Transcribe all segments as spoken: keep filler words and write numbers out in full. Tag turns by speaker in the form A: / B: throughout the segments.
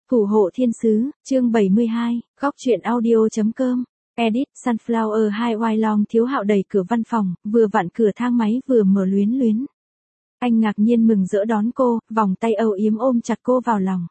A: Thủ hộ thiên sứ, chương bảy mươi hai, góc truyện audio.com, edit, Sunflower hai White Long Thiếu Hạo đẩy cửa văn phòng, vừa vặn cửa thang máy vừa mở luyến luyến. Anh ngạc nhiên mừng rỡ đón cô, vòng tay âu yếm ôm chặt cô vào lòng.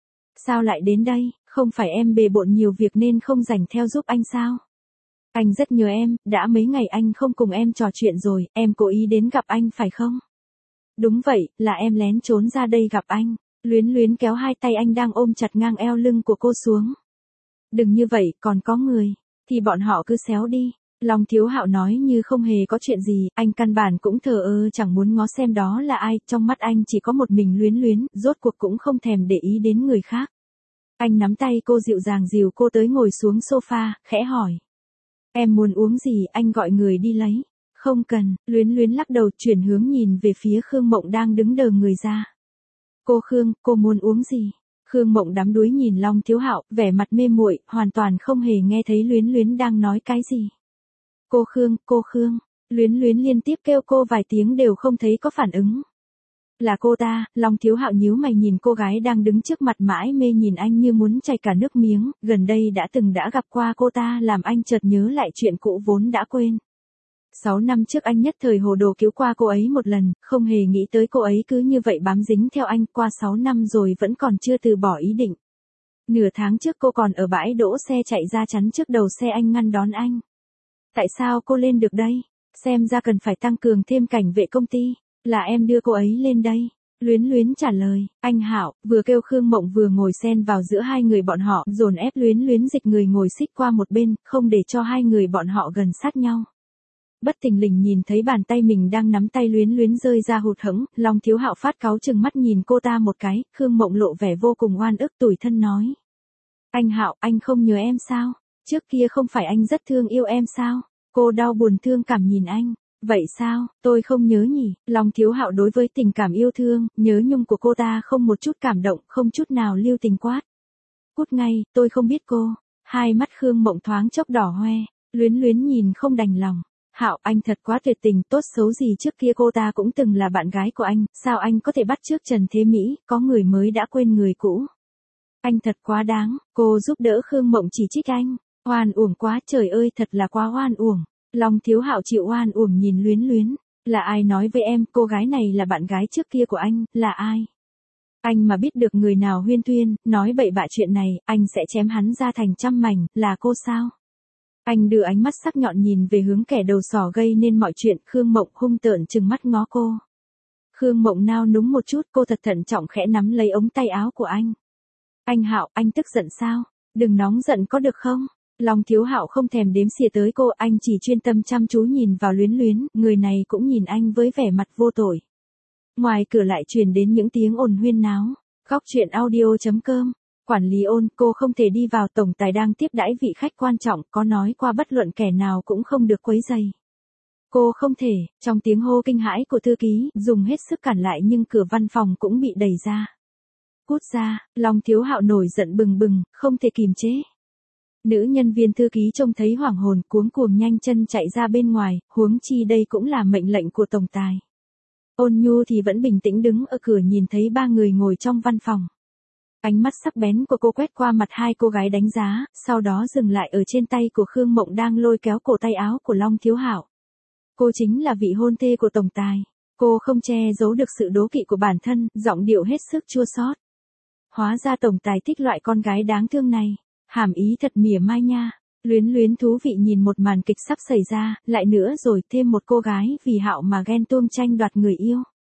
A: Sao lại đến đây, không phải em bề bộn nhiều việc nên không rảnh theo giúp anh sao? Anh rất nhớ em, đã mấy ngày anh không cùng em trò chuyện rồi, em cố ý đến gặp anh phải không? Đúng vậy, là em lén trốn ra đây gặp anh. Luyến luyến kéo hai tay anh đang ôm chặt ngang eo lưng của cô xuống. Đừng như vậy, còn có người, thì bọn họ cứ xéo đi. Long Thiếu Hạo nói như không hề có chuyện gì, anh căn bản cũng thờ ơ chẳng muốn ngó xem đó là ai, trong mắt anh chỉ có một mình luyến luyến, rốt cuộc cũng không thèm để ý đến người khác. Anh nắm tay cô dịu dàng dìu cô tới ngồi xuống sofa, khẽ hỏi. Em muốn uống gì, anh gọi người đi lấy. Không cần, luyến luyến lắc đầu chuyển hướng nhìn về phía Khương Mộng đang đứng đờ người ra. Cô Khương, cô muốn uống gì? Khương Mộng đắm đuối nhìn Long Thiếu Hạo, vẻ mặt mê muội, hoàn toàn không hề nghe thấy luyến luyến đang nói cái gì. Cô Khương, cô Khương, luyến luyến liên tiếp kêu cô vài tiếng đều không thấy có phản ứng. Là cô ta, Long Thiếu Hạo nhíu mày nhìn cô gái đang đứng trước mặt mãi mê nhìn anh như muốn chảy cả nước miếng, gần đây đã từng đã gặp qua cô ta làm anh chợt nhớ lại chuyện cũ vốn đã quên. Sáu năm trước anh nhất thời hồ đồ cứu qua cô ấy một lần, không hề nghĩ tới cô ấy cứ như vậy bám dính theo anh qua sáu năm rồi vẫn còn chưa từ bỏ ý định. Nửa tháng trước cô còn ở bãi đỗ xe chạy ra chắn trước đầu xe anh ngăn đón anh. Tại sao cô lên được đây? Xem ra cần phải tăng cường thêm cảnh vệ công ty. Là em đưa cô ấy lên đây. Luyến luyến trả lời, anh Hạo, vừa kêu Khương Mộng vừa ngồi xen vào giữa hai người bọn họ, dồn ép luyến luyến dịch người ngồi xích qua một bên, không để cho hai người bọn họ gần sát nhau. Bất thình lình nhìn thấy bàn tay mình đang nắm tay luyến luyến rơi ra hụt hẫng, Long Thiếu Hạo phát cáu chừng mắt nhìn cô ta một cái, Khương Mộng lộ vẻ vô cùng oan ức tủi thân nói. Anh Hạo, anh không nhớ em sao? Trước kia không phải anh rất thương yêu em sao? Cô đau buồn thương cảm nhìn anh. Vậy sao, tôi không nhớ nhỉ? Long Thiếu Hạo đối với tình cảm yêu thương, nhớ nhung của cô ta không một chút cảm động, không chút nào lưu tình quát. Cút ngay, tôi không biết cô. Hai mắt Khương Mộng thoáng chốc đỏ hoe, luyến luyến nhìn không đành lòng. Hạo, anh thật quá tuyệt tình, tốt xấu gì trước kia cô ta cũng từng là bạn gái của anh, sao anh có thể bắt chước Trần Thế Mỹ, có người mới đã quên người cũ. Anh thật quá đáng, cô giúp đỡ Khương Mộng chỉ trích anh, oan uổng quá, trời ơi thật là quá oan uổng. Long Thiếu Hạo chịu oan uổng nhìn luyến luyến, là ai nói với em, cô gái này là bạn gái trước kia của anh, là ai? Anh mà biết được người nào huyên thuyên, nói bậy bạ chuyện này, anh sẽ chém hắn ra thành trăm mảnh, là cô sao? Anh đưa ánh mắt sắc nhọn nhìn về hướng kẻ đầu sỏ gây nên mọi chuyện, Khương Mộng hung tợn trừng mắt ngó cô. Khương Mộng nao núng một chút, cô thật thận trọng khẽ nắm lấy ống tay áo của anh. Anh Hạo, anh tức giận sao? Đừng nóng giận có được không? Long Thiếu Hạo không thèm đếm xỉa tới cô, anh chỉ chuyên tâm chăm chú nhìn vào luyến luyến, người này cũng nhìn anh với vẻ mặt vô tội. Ngoài cửa lại truyền đến những tiếng ồn huyên náo. Góc truyện audio.com. Quản lý Ôn, cô không thể đi vào, tổng tài đang tiếp đãi vị khách quan trọng, có nói qua bất luận kẻ nào cũng không được quấy rầy. Cô không thể, trong tiếng hô kinh hãi của thư ký, dùng hết sức cản lại nhưng cửa văn phòng cũng bị đẩy ra. Cút ra, Long Thiếu Hạo nổi giận bừng bừng, không thể kìm chế. Nữ nhân viên thư ký trông thấy hoảng hồn, cuống cuồng nhanh chân chạy ra bên ngoài, huống chi đây cũng là mệnh lệnh của tổng tài. Ôn Nhu thì vẫn bình tĩnh đứng ở cửa nhìn thấy ba người ngồi trong văn phòng. Ánh mắt sắc bén của cô quét qua mặt hai cô gái đánh giá, sau đó dừng lại ở trên tay của Khương Mộng đang lôi kéo cổ tay áo của Long Thiếu Hạo. Cô chính là vị hôn thê của tổng tài. Cô không che giấu được sự đố kỵ của bản thân, giọng điệu hết sức chua xót. Hóa ra tổng tài thích loại con gái đáng thương này. Hàm ý thật mỉa mai nha. Luyến luyến thú vị nhìn một màn kịch sắp xảy ra, lại nữa rồi thêm một cô gái vì Hạo mà ghen tuông tranh đoạt người yêu.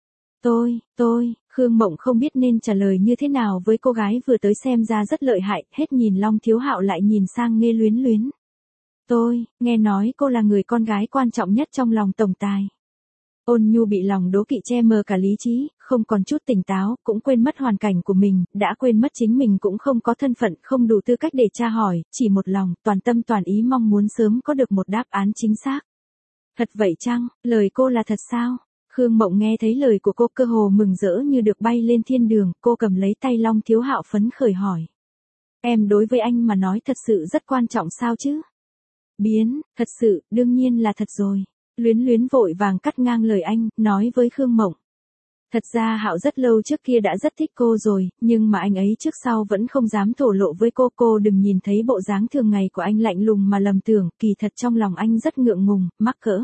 A: Tôi, tôi, Khương Mộng không biết nên trả lời như thế nào với cô gái vừa tới xem ra rất lợi hại, hết nhìn Long Thiếu Hạo lại nhìn sang Nghê Luyến luyến. Tôi, nghe nói cô là người con gái quan trọng nhất trong lòng tổng tài. Ôn Nhu bị lòng đố kỵ che mờ cả lý trí, không còn chút tỉnh táo, cũng quên mất hoàn cảnh của mình, đã quên mất chính mình cũng không có thân phận, không đủ tư cách để tra hỏi, chỉ một lòng, toàn tâm toàn ý mong muốn sớm có được một đáp án chính xác. Thật vậy chăng, lời cô là thật sao? Khương Mộng nghe thấy lời của cô cơ hồ mừng rỡ như được bay lên thiên đường, cô cầm lấy tay Long Thiếu Hạo phấn khởi hỏi. Em đối với anh mà nói thật sự rất quan trọng sao chứ? Biến, thật sự, đương nhiên là thật rồi. Luyến luyến vội vàng cắt ngang lời anh, nói với Khương Mộng. Thật ra Hạo rất lâu trước kia đã rất thích cô rồi, nhưng mà anh ấy trước sau vẫn không dám thổ lộ với cô. Cô đừng nhìn thấy bộ dáng thường ngày của anh lạnh lùng mà lầm tưởng, kỳ thật trong lòng anh rất ngượng ngùng, mắc cỡ.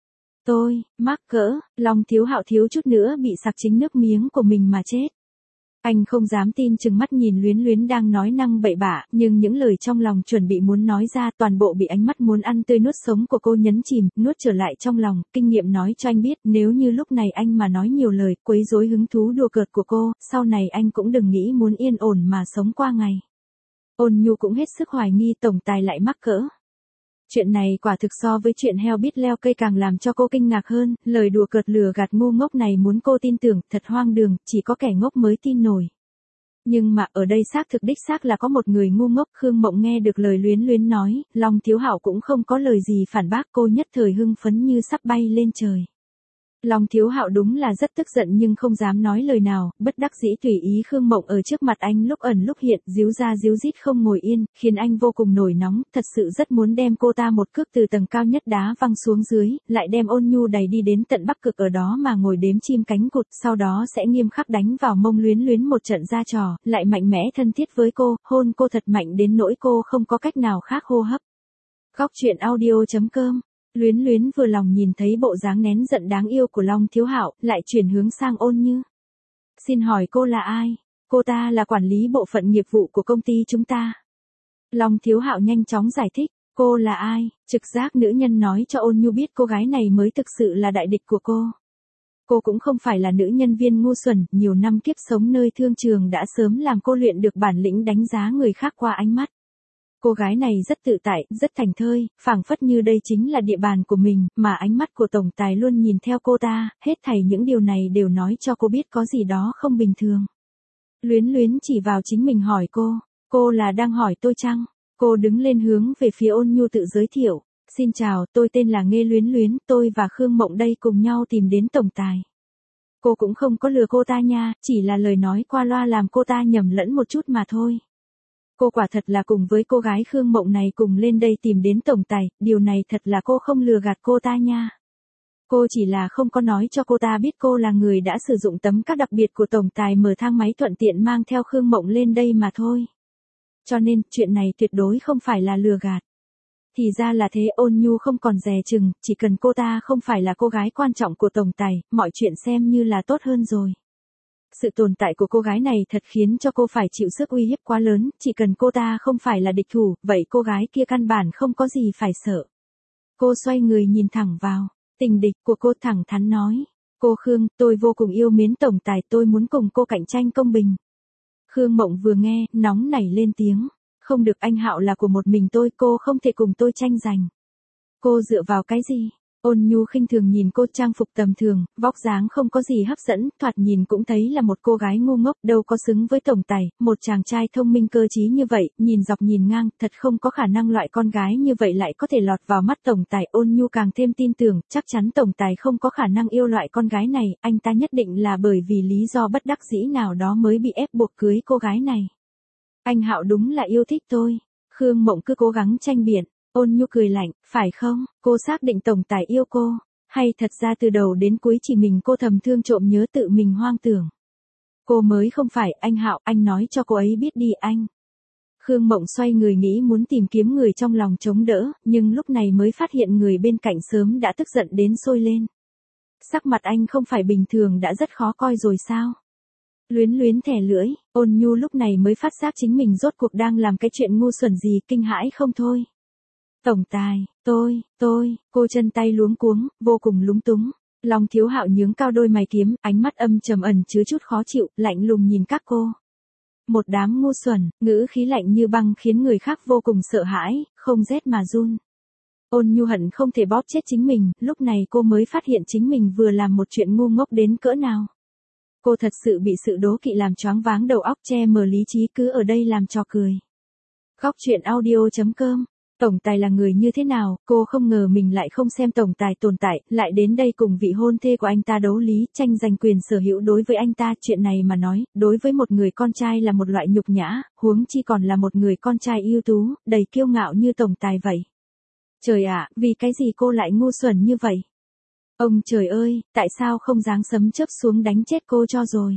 A: Tôi, mắc cỡ, lòng Thiếu Hạo thiếu chút nữa bị sặc chính nước miếng của mình mà chết. Anh không dám tin chừng mắt nhìn Luyến Luyến đang nói năng bậy bạ, nhưng những lời trong lòng chuẩn bị muốn nói ra toàn bộ bị ánh mắt muốn ăn tươi nuốt sống của cô nhấn chìm, nuốt trở lại trong lòng. Kinh nghiệm nói cho anh biết, nếu như lúc này anh mà nói nhiều lời, quấy rối hứng thú đùa cợt của cô, sau này anh cũng đừng nghĩ muốn yên ổn mà sống qua ngày. Ôn Nhu cũng hết sức hoài nghi tổng tài lại mắc cỡ. Chuyện này quả thực so với chuyện heo biết leo cây càng làm cho cô kinh ngạc hơn, lời đùa cợt lừa gạt ngu ngốc này muốn cô tin tưởng, thật hoang đường, chỉ có kẻ ngốc mới tin nổi. Nhưng mà ở đây xác thực đích xác là có một người ngu ngốc. Khương Mộng nghe được lời Luyến Luyến nói, lòng Thiếu Hạo cũng không có lời gì phản bác, cô nhất thời hưng phấn như sắp bay lên trời. Lòng Thiếu Hạo đúng là rất tức giận nhưng không dám nói lời nào, bất đắc dĩ tùy ý Khương Mộng ở trước mặt anh lúc ẩn lúc hiện, díu ra díu dít không ngồi yên, khiến anh vô cùng nổi nóng, thật sự rất muốn đem cô ta một cước từ tầng cao nhất đá văng xuống dưới, lại đem Ôn Nhu đẩy đi đến tận Bắc Cực ở đó mà ngồi đếm chim cánh cụt, sau đó sẽ nghiêm khắc đánh vào mông Luyến Luyến một trận ra trò, lại mạnh mẽ thân thiết với cô, hôn cô thật mạnh đến nỗi cô không có cách nào khác hô hấp. Góc truyện audio chấm com. Luyến Luyến vừa lòng nhìn thấy bộ dáng nén giận đáng yêu của Long Thiếu Hạo, lại chuyển hướng sang Ôn Như. Xin hỏi cô là ai? Cô ta là quản lý bộ phận nghiệp vụ của công ty chúng ta. Long Thiếu Hạo nhanh chóng giải thích, cô là ai? Trực giác nữ nhân nói cho Ôn Nhu biết cô gái này mới thực sự là đại địch của cô. Cô cũng không phải là nữ nhân viên ngu xuẩn, nhiều năm kiếp sống nơi thương trường đã sớm làm cô luyện được bản lĩnh đánh giá người khác qua ánh mắt. Cô gái này rất tự tại, rất thành thơi, phảng phất như đây chính là địa bàn của mình, mà ánh mắt của tổng tài luôn nhìn theo cô ta, hết thảy những điều này đều nói cho cô biết có gì đó không bình thường. Luyến Luyến chỉ vào chính mình hỏi cô, cô là đang hỏi tôi chăng? Cô đứng lên hướng về phía Ôn Nhu tự giới thiệu, xin chào, tôi tên là Nghê Luyến Luyến, tôi và Khương Mộng đây cùng nhau tìm đến tổng tài. Cô cũng không có lừa cô ta nha, chỉ là lời nói qua loa làm cô ta nhầm lẫn một chút mà thôi. Cô quả thật là cùng với cô gái Khương Mộng này cùng lên đây tìm đến tổng tài, điều này thật là cô không lừa gạt cô ta nha. Cô chỉ là không có nói cho cô ta biết cô là người đã sử dụng tấm các đặc biệt của tổng tài mở thang máy thuận tiện mang theo Khương Mộng lên đây mà thôi. Cho nên, chuyện này tuyệt đối không phải là lừa gạt. Thì ra là thế. Ôn Nhu không còn dè chừng, chỉ cần cô ta không phải là cô gái quan trọng của tổng tài, mọi chuyện xem như là tốt hơn rồi. Sự tồn tại của cô gái này thật khiến cho cô phải chịu sức uy hiếp quá lớn, chỉ cần cô ta không phải là địch thủ, vậy cô gái kia căn bản không có gì phải sợ. Cô xoay người nhìn thẳng vào, tình địch của cô thẳng thắn nói, cô Khương, tôi vô cùng yêu mến tổng tài, tôi muốn cùng cô cạnh tranh công bình. Khương Mộng vừa nghe, nóng nảy lên tiếng, không được, anh Hạo là của một mình tôi, cô không thể cùng tôi tranh giành. Cô dựa vào cái gì? Ôn Nhu khinh thường nhìn cô, trang phục tầm thường, vóc dáng không có gì hấp dẫn, thoạt nhìn cũng thấy là một cô gái ngu ngốc, đâu có xứng với tổng tài, một chàng trai thông minh cơ trí như vậy, nhìn dọc nhìn ngang, thật không có khả năng loại con gái như vậy lại có thể lọt vào mắt tổng tài. Ôn Nhu càng thêm tin tưởng, chắc chắn tổng tài không có khả năng yêu loại con gái này, anh ta nhất định là bởi vì lý do bất đắc dĩ nào đó mới bị ép buộc cưới cô gái này. Anh Hạo đúng là yêu thích tôi. Khương Mộng cứ cố gắng tranh biện. Ôn Nhu cười lạnh, phải không, cô xác định tổng tài yêu cô, hay thật ra từ đầu đến cuối chỉ mình cô thầm thương trộm nhớ tự mình hoang tưởng. Cô mới không phải, anh Hạo, anh nói cho cô ấy biết đi anh. Khương Mộng xoay người nghĩ muốn tìm kiếm người trong lòng chống đỡ, nhưng lúc này mới phát hiện người bên cạnh sớm đã tức giận đến sôi lên. Sắc mặt anh không phải bình thường đã rất khó coi rồi sao? Luyến Luyến thẻ lưỡi, Ôn Nhu lúc này mới phát giác chính mình rốt cuộc đang làm cái chuyện ngu xuẩn gì, kinh hãi không thôi. Tổng tài, tôi, tôi, cô chân tay luống cuống, vô cùng lúng túng. Long Thiếu Hạo nhướng cao đôi mày kiếm, ánh mắt âm trầm ẩn chứa chút khó chịu, lạnh lùng nhìn các cô. Một đám ngu xuẩn, ngữ khí lạnh như băng khiến người khác vô cùng sợ hãi, không rét mà run. Ôn Nhu hận không thể bóp chết chính mình, lúc này cô mới phát hiện chính mình vừa làm một chuyện ngu ngốc đến cỡ nào. Cô thật sự bị sự đố kỵ làm choáng váng đầu óc, che mờ lý trí, cứ ở đây làm trò cười. Góc truyện audio chấm com. Tổng tài là người như thế nào, cô không ngờ mình lại không xem tổng tài tồn tại, lại đến đây cùng vị hôn thê của anh ta đấu lý, tranh giành quyền sở hữu đối với anh ta. Chuyện này mà nói, đối với một người con trai là một loại nhục nhã, huống chi còn là một người con trai ưu tú, đầy kiêu ngạo như tổng tài vậy. Trời ạ, vì cái gì cô lại ngu xuẩn như vậy? Ông trời ơi, tại sao không giáng sấm chớp xuống đánh chết cô cho rồi.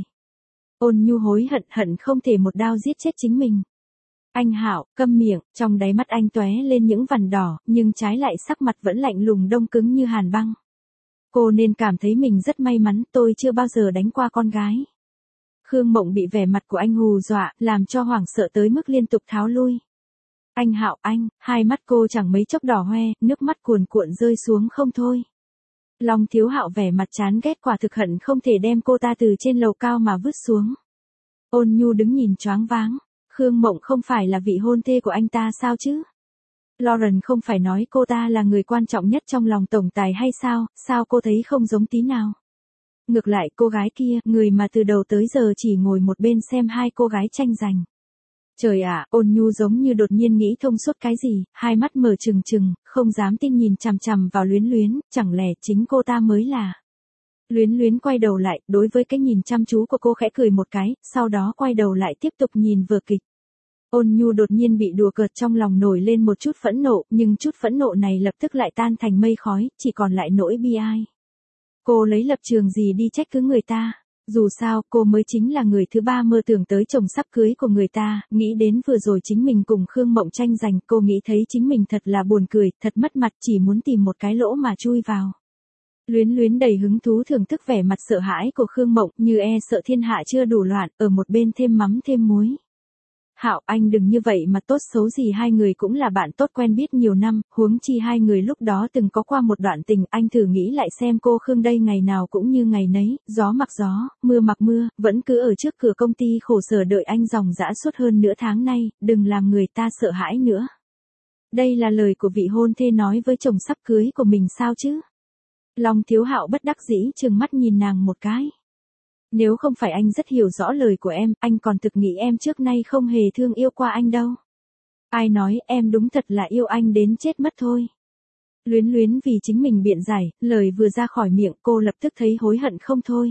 A: Ôn Nhu hối hận hận không thể một đao giết chết chính mình. Anh Hạo, câm miệng, trong đáy mắt anh tóe lên những vằn đỏ, nhưng trái lại sắc mặt vẫn lạnh lùng đông cứng như hàn băng. Cô nên cảm thấy mình rất may mắn, tôi chưa bao giờ đánh qua con gái. Khương Mộng bị vẻ mặt của anh hù dọa, làm cho hoảng sợ tới mức liên tục tháo lui. Anh Hạo, anh, hai mắt cô chẳng mấy chốc đỏ hoe, nước mắt cuồn cuộn rơi xuống không thôi. Long Thiếu Hạo vẻ mặt chán ghét, quả thực hận không thể đem cô ta từ trên lầu cao mà vứt xuống. Ôn Nhu đứng nhìn choáng váng, Khương Mộng không phải là vị hôn thê của anh ta sao chứ? Lauren không phải nói cô ta là người quan trọng nhất trong lòng tổng tài hay sao, sao cô thấy không giống tí nào? Ngược lại cô gái kia, người mà từ đầu tới giờ chỉ ngồi một bên xem hai cô gái tranh giành. Trời ạ, Ôn Nhu giống như đột nhiên nghĩ thông suốt cái gì, hai mắt mở trừng trừng, không dám tin nhìn chằm chằm vào Luyến Luyến, chẳng lẽ chính cô ta mới là. Luyến Luyến quay đầu lại, đối với cái nhìn chăm chú của cô khẽ cười một cái, sau đó quay đầu lại tiếp tục nhìn vở kịch. Ôn Nhu đột nhiên bị đùa cợt, trong lòng nổi lên một chút phẫn nộ, nhưng chút phẫn nộ này lập tức lại tan thành mây khói, chỉ còn lại nỗi bi ai. Cô lấy lập trường gì đi trách cứ người ta? Dù sao, cô mới chính là người thứ ba mơ tưởng tới chồng sắp cưới của người ta, nghĩ đến vừa rồi chính mình cùng Khương Mộng tranh giành, cô nghĩ thấy chính mình thật là buồn cười, thật mất mặt, chỉ muốn tìm một cái lỗ mà chui vào. Luyến Luyến đầy hứng thú thưởng thức vẻ mặt sợ hãi của Khương Mộng, như e sợ thiên hạ chưa đủ loạn, ở một bên thêm mắm thêm muối. Hạo, anh đừng như vậy mà, tốt xấu gì hai người cũng là bạn tốt quen biết nhiều năm, huống chi hai người lúc đó từng có qua một đoạn tình, anh thử nghĩ lại xem cô Khương đây ngày nào cũng như ngày nấy, gió mặc gió, mưa mặc mưa, vẫn cứ ở trước cửa công ty khổ sở đợi anh dòng dã suốt hơn nửa tháng nay, đừng làm người ta sợ hãi nữa. Đây là lời của vị hôn thê nói với chồng sắp cưới của mình sao chứ? Long Thiếu Hạo bất đắc dĩ trừng mắt nhìn nàng một cái. Nếu không phải anh rất hiểu rõ lời của em, anh còn thực nghĩ em trước nay không hề thương yêu qua anh đâu. Ai nói, em đúng thật là yêu anh đến chết mất thôi. Luyến Luyến vì chính mình biện giải, lời vừa ra khỏi miệng cô lập tức thấy hối hận không thôi.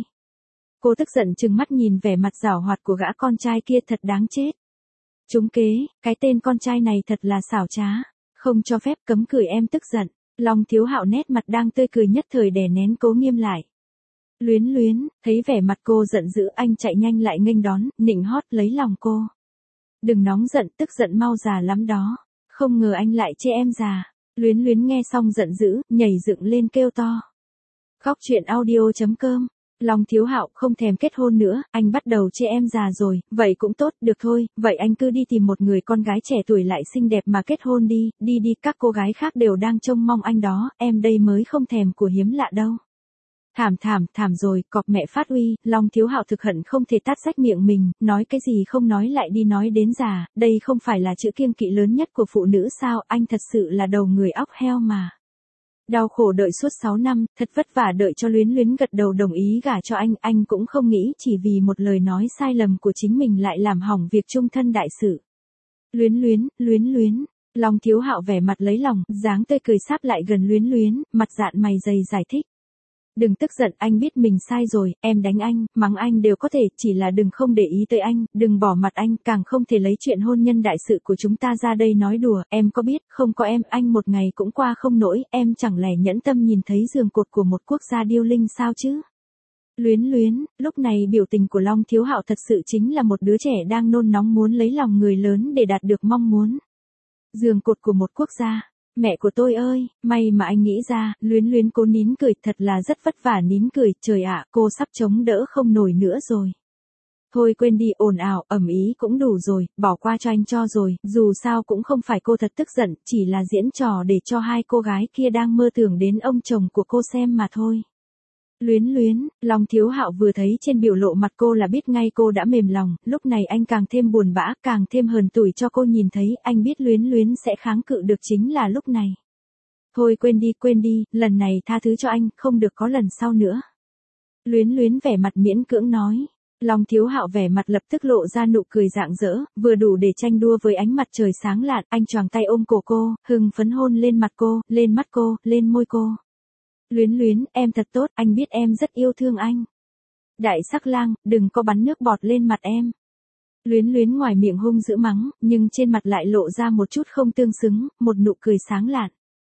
A: Cô tức giận trừng mắt nhìn vẻ mặt giảo hoạt của gã con trai kia thật đáng chết. Trúng kế, cái tên con trai này thật là xảo trá, không cho phép, cấm cười em tức giận. Long Thiếu Hạo nét mặt đang tươi cười nhất thời đè nén cố nghiêm lại. Luyến Luyến, thấy vẻ mặt cô giận dữ, anh chạy nhanh lại nghênh đón, nịnh hót lấy lòng cô. Đừng nóng giận, tức giận mau già lắm đó. Không ngờ anh lại chê em già. Luyến Luyến nghe xong giận dữ, nhảy dựng lên kêu to. Khóc chuyện audio chấm com. Long Thiếu Hạo không thèm kết hôn nữa, anh bắt đầu chê em già rồi, vậy cũng tốt, được thôi, vậy anh cứ đi tìm một người con gái trẻ tuổi lại xinh đẹp mà kết hôn đi, đi đi, các cô gái khác đều đang trông mong anh đó, em đây mới không thèm của hiếm lạ đâu. Thảm thảm, thảm rồi, cọp mẹ phát uy, Long Thiếu Hạo thực hận không thể tát rách miệng mình, nói cái gì không nói lại đi nói đến già, đây không phải là chữ kiêng kỵ lớn nhất của phụ nữ sao, anh thật sự là đầu người óc heo mà. Đau khổ đợi suốt sáu năm, thật vất vả đợi cho Luyến Luyến gật đầu đồng ý gả cho anh, anh cũng không nghĩ chỉ vì một lời nói sai lầm của chính mình lại làm hỏng việc chung thân đại sự. Luyến Luyến, Luyến Luyến, Long Thiếu Hạo vẻ mặt lấy lòng, dáng tươi cười sáp lại gần Luyến Luyến, mặt dạn mày dày giải thích. Đừng tức giận, anh biết mình sai rồi, em đánh anh, mắng anh đều có thể, chỉ là đừng không để ý tới anh, đừng bỏ mặt anh, càng không thể lấy chuyện hôn nhân đại sự của chúng ta ra đây nói đùa, em có biết, không có em, anh một ngày cũng qua không nổi, em chẳng lẽ nhẫn tâm nhìn thấy giường cột của một quốc gia điêu linh sao chứ? Luyến Luyến, lúc này biểu tình của Long Thiếu Hạo thật sự chính là một đứa trẻ đang nôn nóng muốn lấy lòng người lớn để đạt được mong muốn. Giường cột của một quốc gia. Mẹ của tôi ơi, may mà anh nghĩ ra, Luyến Luyến cố nín cười, thật là rất vất vả nín cười, trời ạ, cô sắp chống đỡ không nổi nữa rồi. Thôi quên đi, ồn ào, ầm ý cũng đủ rồi, bỏ qua cho anh cho rồi, dù sao cũng không phải cô thật tức giận, chỉ là diễn trò để cho hai cô gái kia đang mơ tưởng đến ông chồng của cô xem mà thôi. Luyến Luyến, Long Thiếu Hạo vừa thấy trên biểu lộ mặt cô là biết ngay cô đã mềm lòng, lúc này anh càng thêm buồn bã, càng thêm hờn tủi cho cô nhìn thấy, anh biết Luyến Luyến sẽ kháng cự được chính là lúc này. Thôi quên đi, quên đi, lần này tha thứ cho anh, không được có lần sau nữa. Luyến Luyến vẻ mặt miễn cưỡng nói. Long Thiếu Hạo vẻ mặt lập tức lộ ra nụ cười rạng rỡ, vừa đủ để tranh đua với ánh mặt trời sáng lạn, anh choàng tay ôm cổ cô, hưng phấn hôn lên mặt cô, lên mắt cô, lên môi cô. Luyến Luyến, em thật tốt, anh biết em rất yêu thương anh. Đại sắc lang, đừng có bắn nước bọt lên mặt em. Luyến Luyến ngoài miệng hung dữ mắng, nhưng trên mặt lại lộ ra một chút không tương xứng, một nụ cười sáng lạn.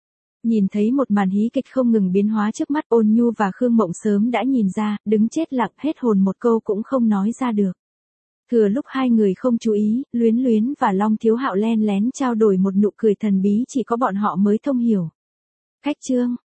A: Nhìn thấy một màn hí kịch không ngừng biến hóa trước mắt, Ôn Nhu và Khương Mộng sớm đã nhìn ra, đứng chết lặng hết hồn một câu cũng không nói ra được. Thừa lúc hai người không chú ý, Luyến Luyến và Long Thiếu Hạo len lén trao đổi một nụ cười thần bí chỉ có bọn họ mới thông hiểu. Khách trương,